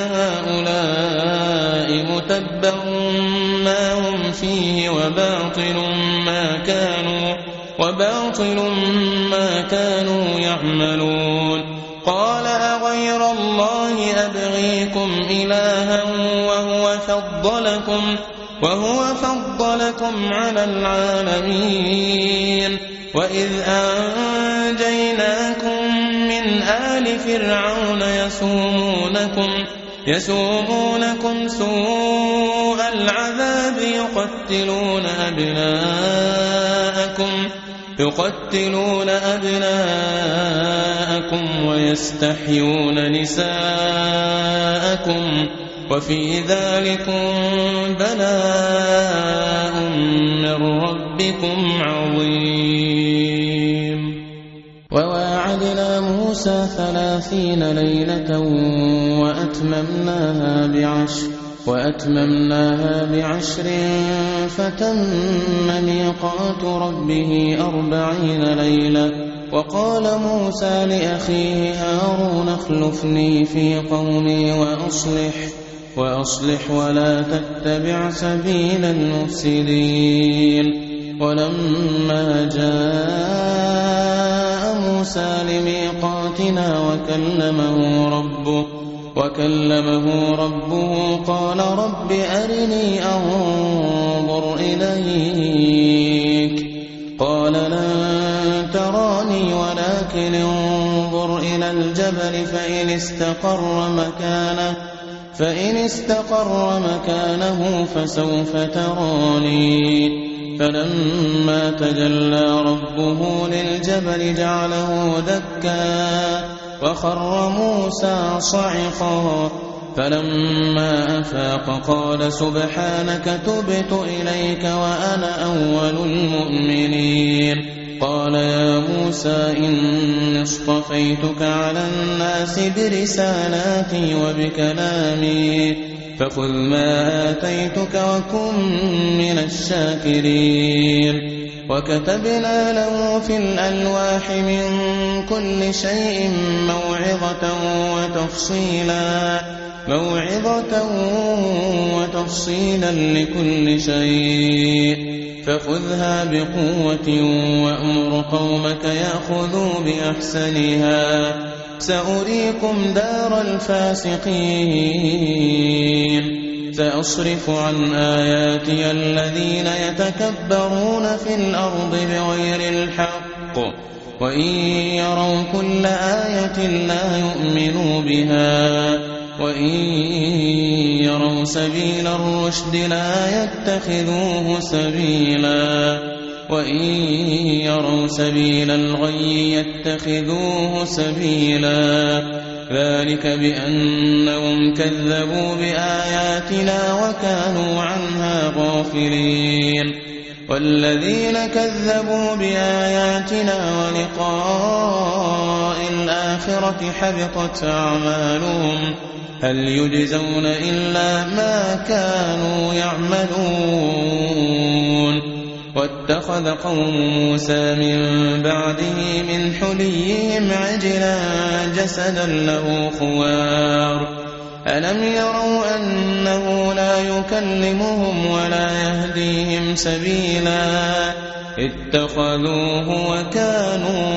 هؤلاء متبر ما هم فيه وباطل ما كانوا وباطل ما كانوا يعملون قال أغير الله أبغيكم إلها وهو فضلكم وهو فضلكم على العالمين وإذ أنجيناكم من آل فرعون يسومونكم يسومونكم سوء العذاب يقتلون أبناءكم يقتلون أبناءكم ويستحيون نساءكم وفي ذلكم بلاء من ربكم عظيم وواعدنا موسى ثلاثين ليلة وأتممناها بعشر وأتممناها بعشر فتم ميقات ربه أربعين ليلة وقال موسى لأخيه هارون اخلفني في قومي وأصلح وأصلح ولا تتبع سبيل المفسدين ولما جاء موسى لميقاتنا وكلمه ربه وكلمه ربه قال رب أرني أنظر إليك قال لن تراني ولكن انظر إلى الجبل فإن استقر مكانه فإن استقر مكانه فسوف تراني فلما تجلى ربه للجبل جعله دكا وخر موسى صعقا فلما أفاق قال سبحانك تبت إليك وأنا أول المؤمنين قال يا موسى إني اصطفيتك على الناس برسالاتي وبكلامي فخذ ما آتيتك وكن من الشاكرين وكتبنا له في الألواح من كل شيء موعظة وتفصيلا موعظة وتفصيلا لكل شيء فخذها بقوة وأمر قومك يأخذوا بأحسنها سأريكم دار الفاسقين سأصرف عن آياتي الذين يتكبرون في الأرض بغير الحق وإن يروا كل آية لا يؤمنوا بها وإن يروا سبيل الرشد لا يتخذوه سبيلا وإن يروا سبيل الغي يتخذوه سبيلا ذلك بأنهم كذبوا بآياتنا وكانوا عنها غافلين والذين كذبوا بآياتنا ولقاء الآخرة حبطت أعمالهم هل يجزون إلا ما كانوا يعملون واتخذ قوم موسى من بعده من حليهم عجلا جسدا له خوار ألم يروا أنه لا يكلمهم ولا يهديهم سبيلا اتخذوه وكانوا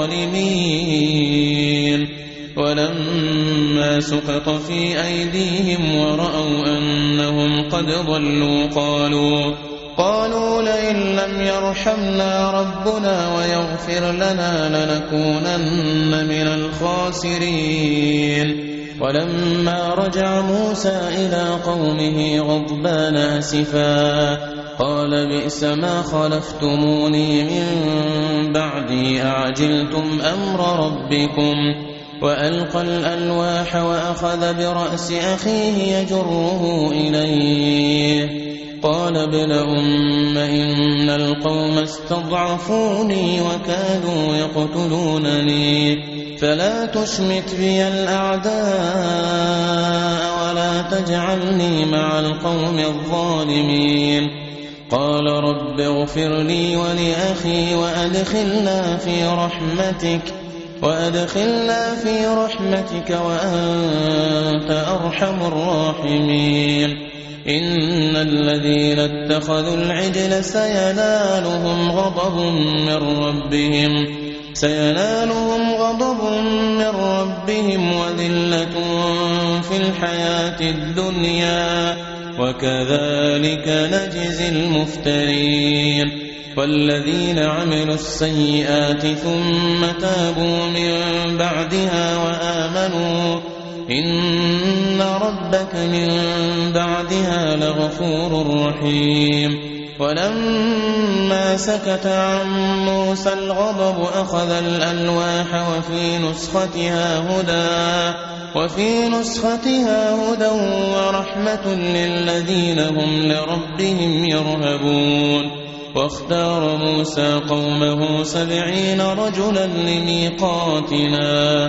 ظالمين ولما سقط في أيديهم ورأوا أنهم قد ضلوا قالوا قالوا لئن لم يرحمنا ربنا ويغفر لنا لنكونن من الخاسرين ولما رجع موسى إلى قومه غضبان آسفا قال بئس ما خلفتموني من بعدي أعجلتم أمر ربكم وألقى الألواح وأخذ برأس أخيه يجره إليه قال ابن أم إن القوم استضعفوني وكادوا يقتلونني فلا تشمت بي الأعداء ولا تجعلني مع القوم الظالمين قال رب اغفر لي ولأخي وأدخلنا في رحمتك وأدخلنا في رحمتك وأنت أرحم الراحمين إن الذين اتخذوا العجل سينالهم غضب من ربهم سينالهم غضب من ربهم وذلة في الحياة الدنيا وكذلك نجزي المفترين والذين عملوا السيئات ثم تابوا من بعدها وآمنوا إن ربك من بعدها لغفور رحيم ولما سكت عن موسى الغضب أخذ الألواح وفي نسختها هدى وفي نسختها هدى ورحمة للذين هم لربهم يرهبون واختار موسى قومه سبعين رجلا لميقاتنا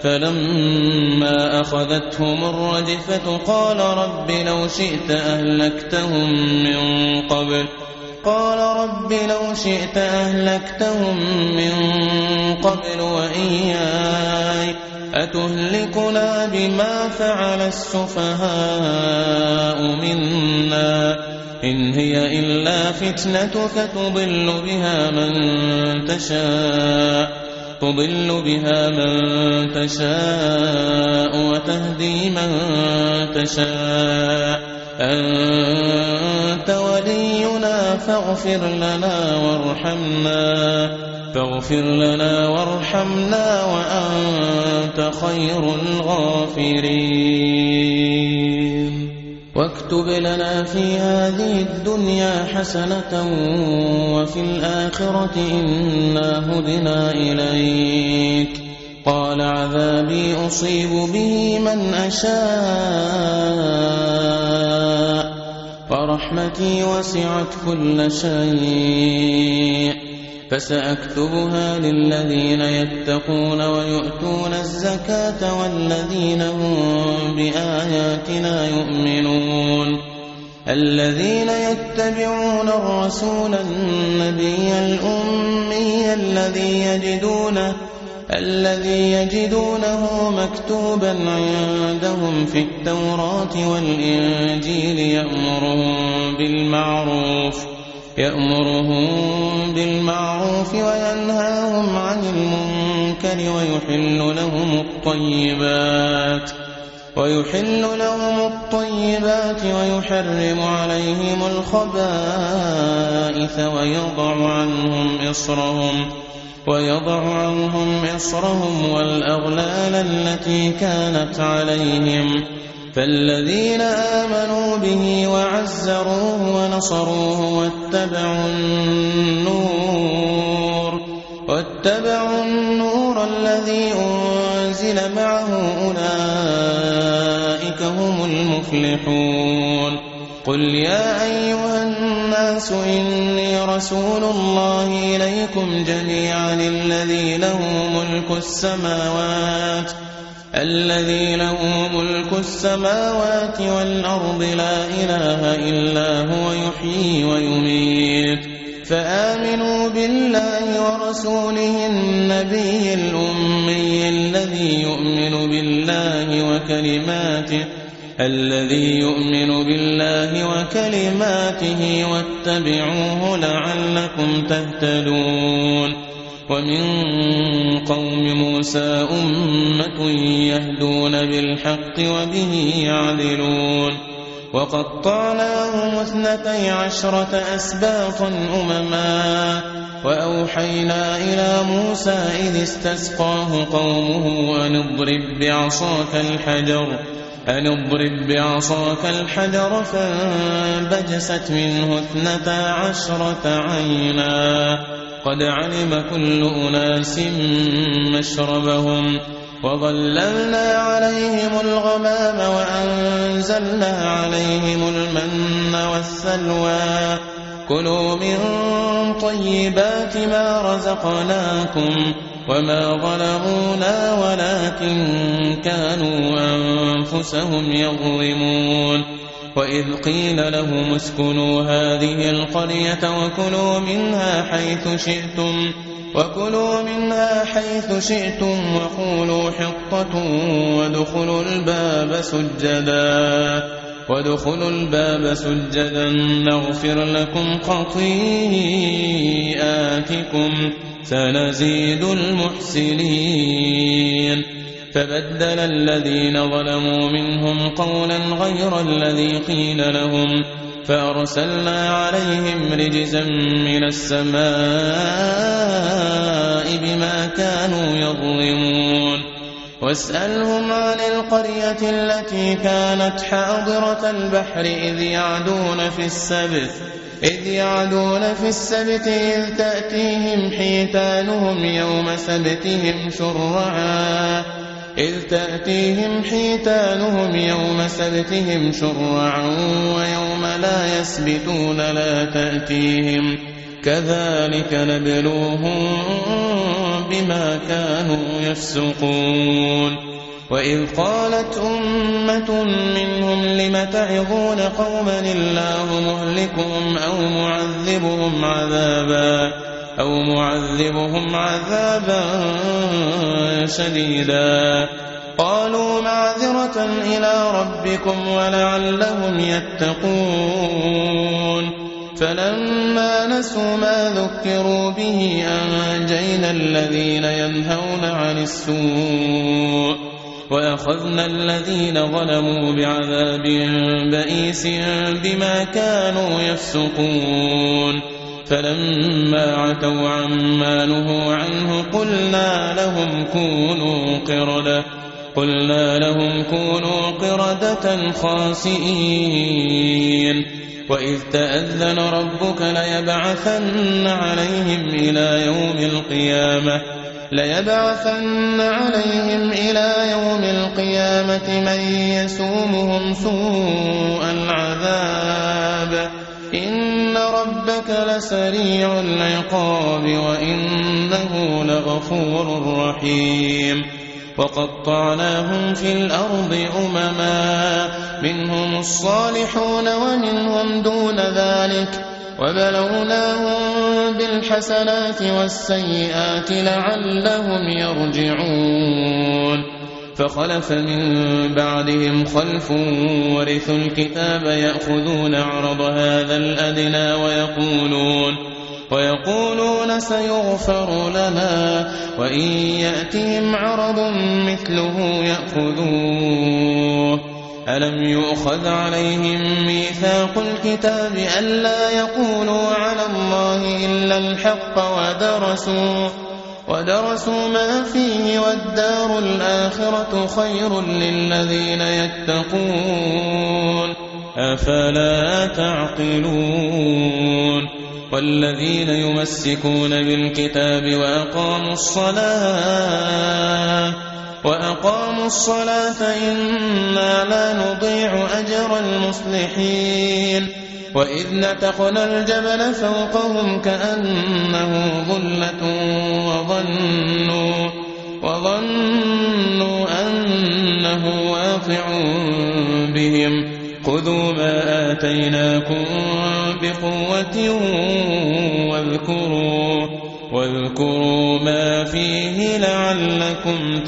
فلما أخذتهم الرجفة قال رب لو شئت أهلكتهم من قبل قال رب لو شئت أهلكتهم من قبل وإياي أتهلكنا بما فعل السفهاء منا إن هي إلا فتنتك تضل بها من تشاء تضل بها من تشاء وتهدي من تشاء أنت ولينا فاغفر لنا وارحمنا فاغفر لنا وارحمنا وأنت خير الغافرين واكتب لنا في هذه الدنيا حسنة وفي الآخرة إنا هدنا إليك قال عذابي أصيب به من أشاء ورحمتي وسعت كل شيء فسأكتبها للذين يتقون ويؤتون الزكاة والذين هم بآياتنا يؤمنون الذين يتبعون الرسول النبي الأمي الذي يجدونه الذي يجدونه مكتوبا عندهم في التوراة والإنجيل يأمرهم بالمعروف يأمرهم بالمعروف وينهاهم عن المنكر ويحل لهم الطيبات ويحل لهم الطيبات ويحرم عليهم الخبائث ويضع عنهم إصرهم ويضع عنهم إصرهم والأغلال التي كانت عليهم فالذين آمنوا به وعزروه ونصروه واتبعوا النور واتبعوا النور الذي أنزل معه أولئك هم المفلحون. قل يا أيها الناس إني رسول الله إليكم جميعا الذي له ملك السماوات الذي له ملك السماوات والأرض لا إله إلا هو يحيي ويميت فآمنوا بالله ورسوله النبي الأمي الذي يؤمن بالله وكلماته الذي يؤمن بالله وكلماته واتبعوه لعلكم تهتدون. ومن قوم موسى أمة يهدون بالحق وبه يعدلون وقطعناهم اثنتي عشرة أسباطا أمما وأوحينا إلى موسى إذ استسقاه قومه أن اضرب بعصاك الحجر أن اضرب بعصاك الحجر فانبجست منه اثنتا عشرة عينا قد علم كل أناس مشربهم وظللنا عليهم الغمام وأنزلنا عليهم المن والسلوى كلوا من طيبات ما رزقناكم وما ظلمونا ولكن كانوا أنفسهم يظلمون. وإذ قيل لهم اسكنوا هذه القرية وكلوا منها حيث شئتم وكلوا منها حيث شئتم وقولوا حطة وادخلوا الباب سجدا وادخلوا الباب سجدا نغفر لكم خطيئاتكم سنزيد المحسنين. فبدل الذين ظلموا منهم قولا غير الذي قيل لهم فأرسلنا عليهم رجزا من السماء بما كانوا يظلمون. واسألهم عن القرية التي كانت حاضرة البحر إذ يعدون في السبت إذ يعدون في السبت إذ تأتيهم حيتانهم يوم سبتهم شرعا إذ تأتيهم حيتانهم يوم سبتهم شرعا ويوم لا يسبتون لا تأتيهم كذلك نبلوهم بما كانوا يفسقون. وإذ قالت أمة منهم لم تعظون قوما الله مهلكهم أو معذبهم عذابا أو معذبهم عذابا شديدا قالوا معذرة إلى ربكم ولعلهم يتقون. فلما نسوا ما ذكروا به أنجينا الذين ينهون عن السوء وأخذنا الذين ظلموا بعذاب بئيس بما كانوا يفسقون. فلما عتوا عما نهوا عنه قلنا لهم كونوا قردة قلنا لهم كونوا قردة خاسئين. وإذ تأذن ربك ليبعثن عليهم إلى يوم القيامة ليبعثن عليهم إلى يوم القيامة من يسومهم سوء العذاب إن ربك لسريع العقاب وإنه لغفور رحيم. وقطعناهم في الأرض أمما منهم الصالحون ومنهم دون ذلك وبلوناهم بالحسنات والسيئات لعلهم يرجعون. فخلف من بعدهم خلف ورثوا الكتاب يأخذون عرض هذا الأدنى ويقولون ويقولون سيغفر لنا وإن يأتهم عرض مثله يأخذوه ألم يؤخذ عليهم ميثاق الكتاب ألا يقولوا على الله إلا الحق ودرسوا, ودرسوا ما فيه والدار الآخرة خير للذين يتقون أفلا تعقلون والذين يمسكون بالكتاب وأقاموا الصلاة وأقاموا الصلاة إنا لا نضيع أجر المصلحين وإذ نتقنا الجبل فوقهم كأنه ظلة وظنوا, وظنوا أنه واقع بهم خذوا ما آتيناكم بقوة واذكروا, واذكروا ما فيه لعلكم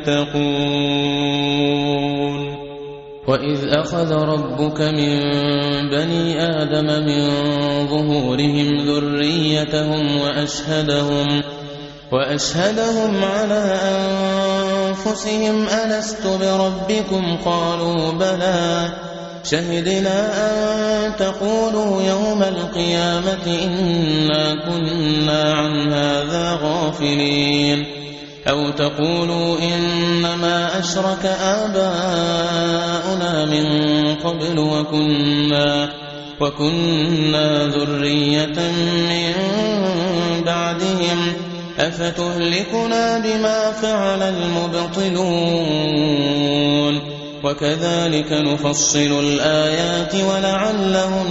تتقون وإذ أخذ ربك من بني آدم من ظهورهم ذريتهم وأشهدهم, وأشهدهم على أنفسهم ألست بربكم قالوا بلى شهدنا أن تقولوا يوم القيامة إنا كنا عن هذا غافلين أو تقولوا إنما أشرك آباؤنا من قبل وكنا, وكنا ذرية من بعدهم أفتهلكنا بما فعل المبطلون وكذلك نفصل الآيات ولعلهم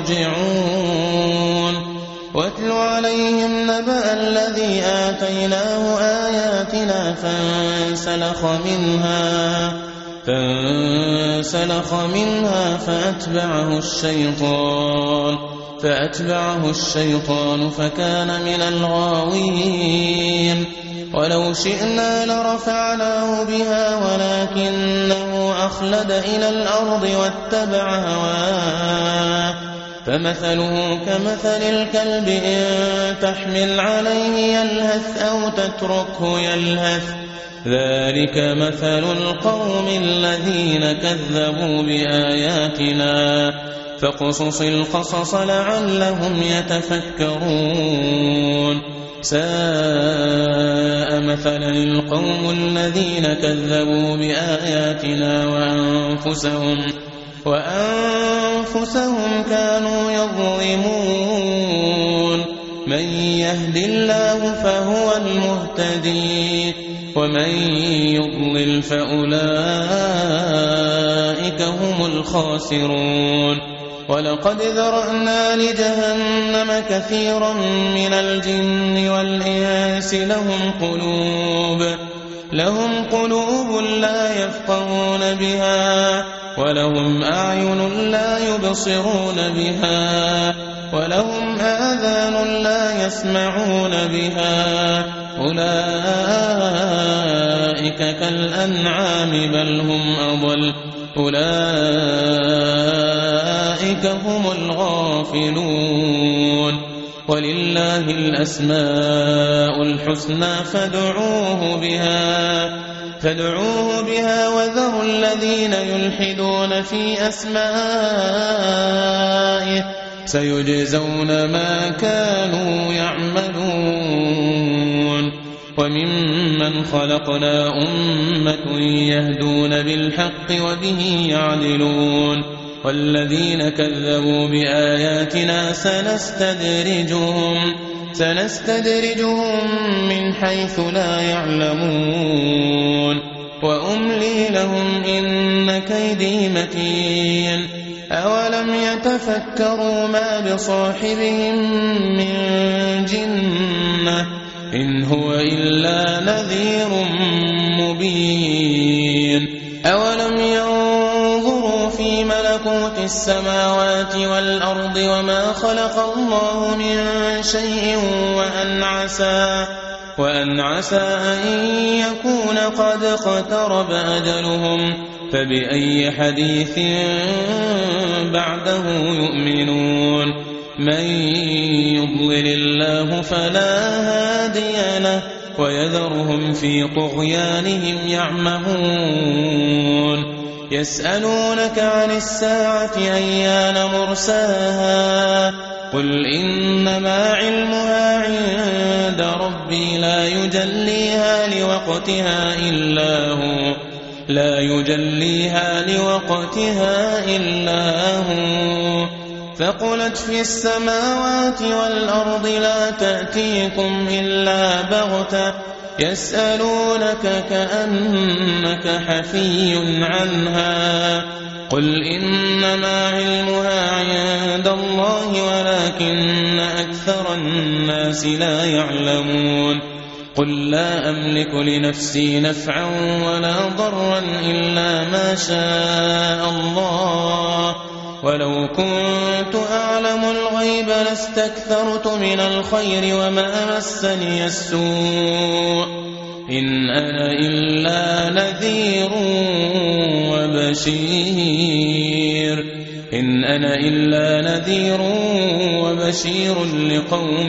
يرجعون واتل عليهم نبأ الذي آتيناه آياتنا فانسلخ منها, فانسلخ منها فأتبعه الشيطان فأتبعه الشيطان فكان من الغاوين ولو شئنا لرفعناه بها ولكنه أخلد إلى الأرض واتبع هواه فمثله كمثل الكلب إن تحمل عليه يلهث أو تتركه يلهث ذلك مثل القوم الذين كذبوا بآياتنا فاقصص القصص لعلهم يتفكرون ساء مثلا القوم الذين كذبوا بآياتنا وأنفسهم, وأنفسهم كانوا يظلمون من يهد الله فهو المهتدي ومن يضلل فأولئك هم الخاسرون ولقد ذرأنا لجهنم كثيرا من الجن والإنس لهم قلوب, لهم قلوب لا يفقهون بها ولهم أعين لا يبصرون بها ولهم آذان لا يسمعون بها أولئك كالأنعام بل هم أضل أولئك هم الغافلون ولله الأسماء الحسنى فادعوه بها, فادعوه بها وذروا الذين يلحدون في أسمائه سيجزون ما كانوا يعملون وممن خلقنا أمة يهدون بالحق وبه يعدلون والذين كذبوا بآياتنا سنستدرجهم سنستدرجهم من حيث لا يعلمون وأملي لهم إن كيدي متين أولم يتفكروا ما بصاحبهم من جنة إن هو إلا نذير مبين أولم ينظروا في ملكوت السماوات والأرض وما خلق الله من شيء وأن عسى, وأن عسى أن يكون قد اقترب أجلهم فبأي حديث بعده يؤمنون من يضلل الله فلا هادي له ويذرهم في طغيانهم يعمهون يسألونك عن الساعة أيان مرساها قل إنما علمها عند ربي لا يجليها لوقتها إلا هو لا يجليها لوقتها إلا هو ثقلت في السماوات والأرض لا تأتيكم إلا بغتة يسألونك كأنك حفي عنها قل إنما علمها عند الله ولكن أكثر الناس لا يعلمون قل لا أملك لنفسي نفعا ولا ضرا إلا ما شاء الله ولو كنت أعلم الغيب لاستكثرت من الخير وما مسني السوء إن أنا إلا نذير وبشير إن أنا إلا نذير وبشير لقوم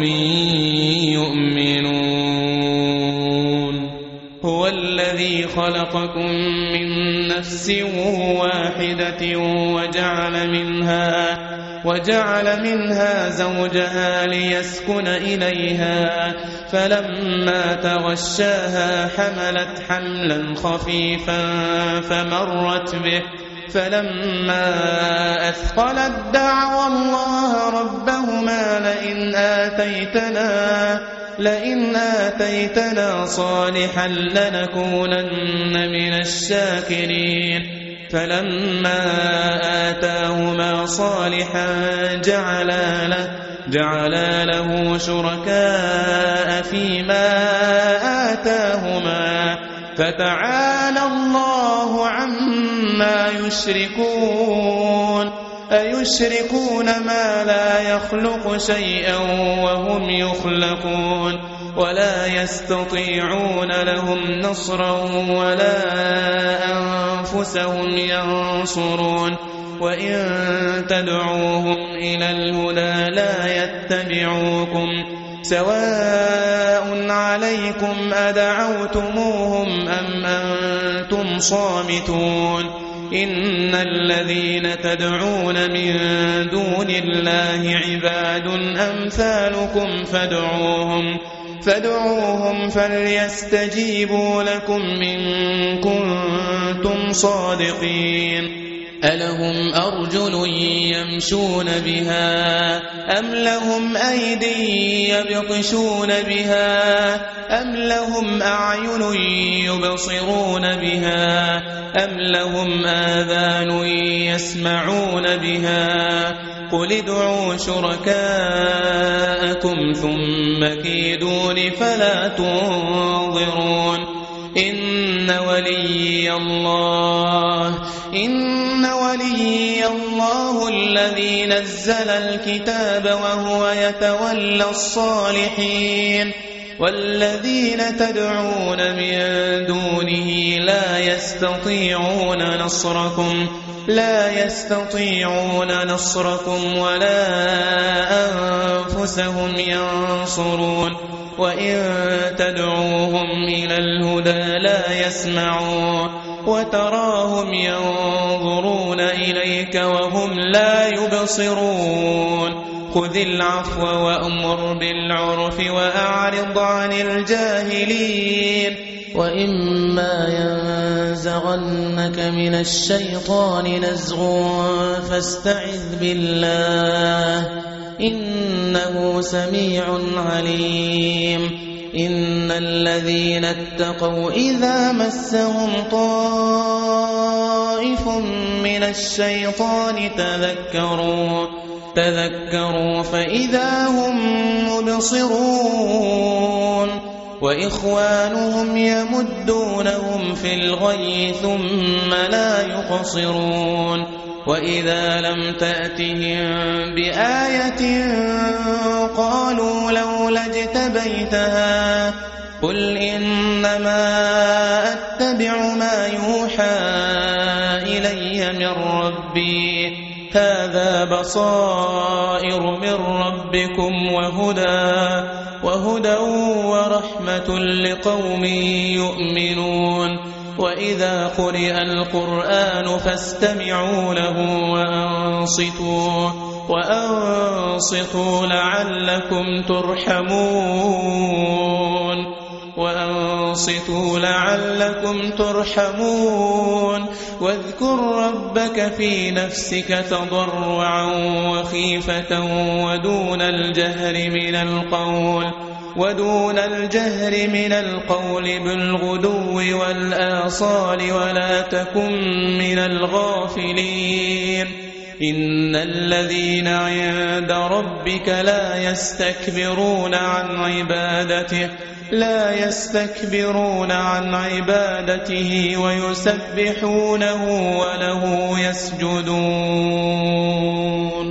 يؤمنون هو الذي خلقكم من نفس واحدة وجعل منها وجعل منها زوجها ليسكن إليها فلما تغشاها حملت حملا خفيفا فمرت به فلما أثقلت دعوى الله ربهما لئن آتيتنا لئن آتيتنا صالحا لنكونن من الشاكرين فلما آتاهما صالحا جعلا له, جعلا له شركاء فيما آتاهما فتعالى الله عما يشركون أيشركون ما لا يخلق شيئا وهم يخلقون ولا يستطيعون لهم نصرا ولا أنفسهم ينصرون وإن تدعوهم إلى الهدى لا يتبعوكم سواء عليكم أدعوتموهم أم أنتم صامتون إن الذين تدعون من دون الله عباد أمثالكم فادعوهم فادعوهم فليستجيبوا لكم إن كنتم صادقين ألهم أرجل يمشون بها أم لهم أيدي يبطشون بها أم لهم أعين يبصرون بها أم لهم آذان يسمعون بها قل ادعوا شركاءكم ثم كيدون فلا تنظرون إن ولي الله إن ولي الله الذي نزل الكتاب وهو يتولى الصالحين والذين تدعون من دونه لا يستطيعون نصركم لا يستطيعون نصركم ولا أنفسهم ينصرون وإن تدعوهم إلى الهدى لا يسمعون وتراهم ينظرون إليك وهم لا يبصرون خذ العفو وأمر بالعرف وأعرض عن الجاهلين وإما ينزغنك من الشيطان نزغ فاستعذ بالله إنه سميع عليم إن الذين اتقوا إذا مسهم طائف من الشيطان تذكروا تذكروا فإذا هم مبصرون وإخوانهم يمدونهم في الغي ثم لا يقصرون وإذا لم تأتهم بآية قالوا لولا اجتبيتها قل إنما أتبع ما يوحى إلي من ربي هذا بصائر من ربكم وهدى وهدى ورحمة لقوم يؤمنون وإذا قرئ القرآن فاستمعوا له وأنصتوا وأنصتوا لعلكم ترحمون وأنصتوا لعلكم ترحمون واذكر ربك في نفسك تضرعا وخيفة ودون الجهر من القول ودون الجهر من القول بالغدو والآصال ولا تكن من الغافلين إن الذين عند ربك لا يستكبرون عن عبادته لا يستكبرون عن عبادته ويسبحونه وله يسجدون